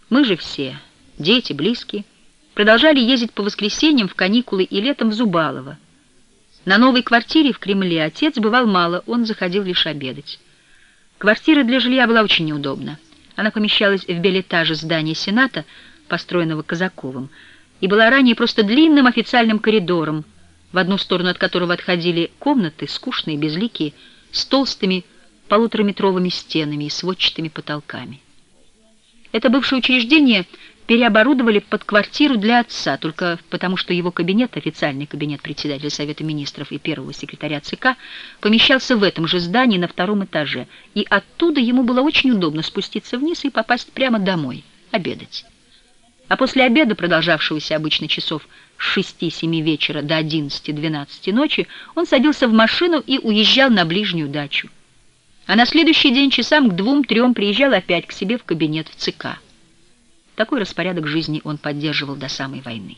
Мы же все, дети, близкие, продолжали ездить по воскресеньям в каникулы и летом в Зубалово. На новой квартире в Кремле отец бывал мало, он заходил лишь обедать. Квартира для жилья была очень неудобна. Она помещалась в бельэтаже здания Сената, построенного Казаковым, и была ранее просто длинным официальным коридором, в одну сторону от которого отходили комнаты, скучные, безликие, с толстыми полутораметровыми стенами и сводчатыми потолками. Это бывшее учреждение переоборудовали под квартиру для отца, только потому что его кабинет, официальный кабинет председателя Совета Министров и первого секретаря ЦК, помещался в этом же здании на втором этаже, и оттуда ему было очень удобно спуститься вниз и попасть прямо домой, обедать. А после обеда, продолжавшегося обычно часов с 6-7 вечера до 11-12 ночи, он садился в машину и уезжал на ближнюю дачу. А на следующий день часам к 2-3 приезжал опять к себе в кабинет в ЦК. Такой распорядок жизни он поддерживал до самой войны.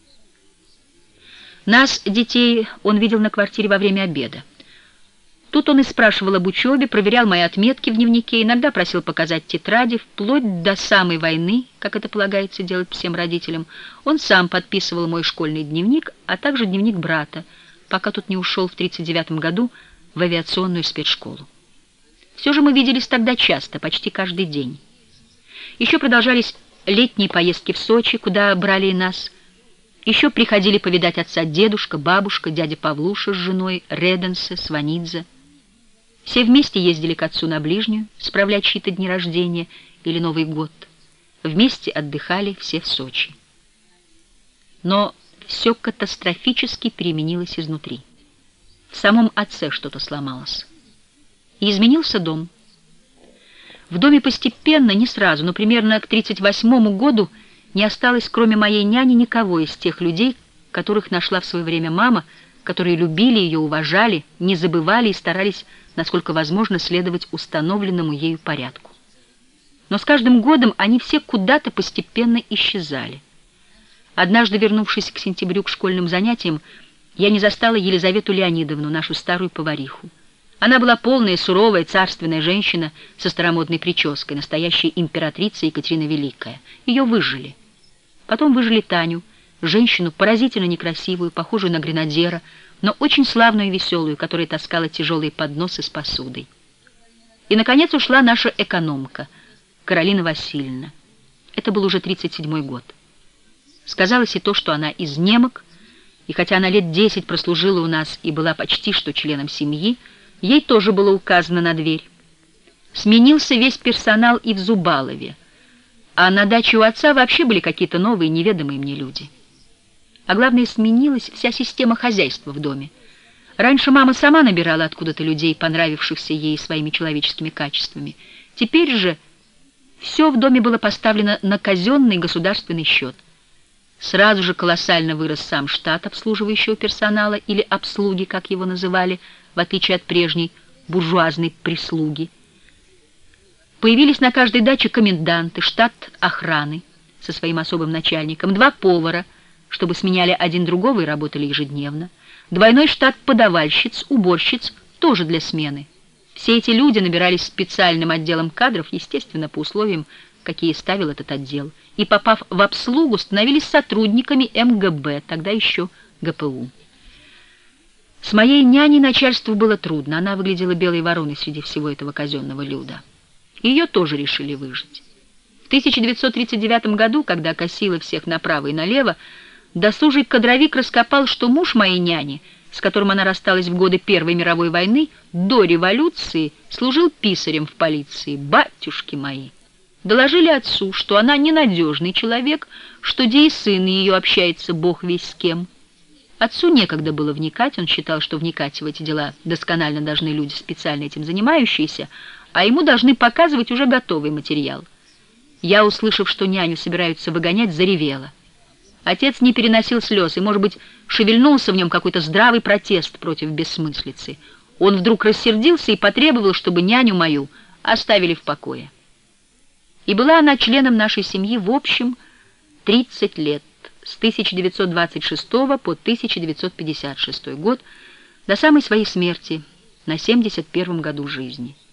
Нас, детей, он видел на квартире во время обеда. Тут он и спрашивал об учебе, проверял мои отметки в дневнике, иногда просил показать тетради, вплоть до самой войны, как это полагается делать всем родителям. Он сам подписывал мой школьный дневник, а также дневник брата, пока тот не ушел в 1939 году в авиационную спецшколу. Все же мы виделись тогда часто, почти каждый день. Еще продолжались летние поездки в Сочи, куда брали и нас. Еще приходили повидать отца дедушка, бабушка, дядя Павлуша с женой, Реденсе, Сванидзе. Все вместе ездили к отцу на ближнюю, справлять чьи-то дни рождения или Новый год. Вместе отдыхали все в Сочи. Но все катастрофически переменилось изнутри. В самом отце что-то сломалось. И изменился дом. В доме постепенно, не сразу, но примерно к 1938 году не осталось, кроме моей няни, никого из тех людей, которых нашла в свое время мама, которые любили ее, уважали, не забывали и старались, насколько возможно, следовать установленному ею порядку. Но с каждым годом они все куда-то постепенно исчезали. Однажды, вернувшись к сентябрю к школьным занятиям, я не застала Елизавету Леонидовну, нашу старую повариху. Она была полная, суровая, царственная женщина со старомодной прической, настоящая императрица Екатерина Великая. Ее выжили. Потом выжили Таню, женщину поразительно некрасивую, похожую на гренадера, но очень славную и веселую, которая таскала тяжелые подносы с посудой. И, наконец, ушла наша экономка, Каролина Васильевна. Это был уже 1937 год. Сказалось и то, что она из немок, и хотя она лет 10 прослужила у нас и была почти что членом семьи, ей тоже было указано на дверь. Сменился весь персонал и в Зубалове, а на даче у отца вообще были какие-то новые, неведомые мне люди. А главное, сменилась вся система хозяйства в доме. Раньше мама сама набирала откуда-то людей, понравившихся ей своими человеческими качествами. Теперь же все в доме было поставлено на казенный государственный счет. Сразу же колоссально вырос сам штат обслуживающего персонала или обслуги, как его называли, в отличие от прежней буржуазной прислуги. Появились на каждой даче коменданты, штат охраны со своим особым начальником, 2 повара, чтобы сменяли один другого и работали ежедневно, двойной штат подавальщиц, уборщиц, тоже для смены. Все эти люди набирались специальным отделом кадров, естественно, по условиям, какие ставил этот отдел, и, попав в обслугу, становились сотрудниками МГБ, тогда еще ГПУ. С моей няней начальству было трудно, она выглядела белой вороной среди всего этого казенного люда. Ее тоже решили выжить. В 1939 году, когда косило всех направо и налево, досужий кадровик раскопал, что муж моей няни, с которым она рассталась в годы Первой мировой войны, до революции служил писарем в полиции. Батюшки мои! Доложили отцу, что она ненадежный человек, что де и сын ее общается бог весь с кем. Отцу некогда было вникать, он считал, что вникать в эти дела досконально должны люди, специально этим занимающиеся, а ему должны показывать уже готовый материал. Я, услышав, что няню собираются выгонять, заревела. Отец не переносил слез, и, может быть, шевельнулся в нем какой-то здравый протест против бессмыслицы. Он вдруг рассердился и потребовал, чтобы няню мою оставили в покое. И была она членом нашей семьи в общем 30 лет, с 1926 по 1956 год, до самой своей смерти на 71 году жизни.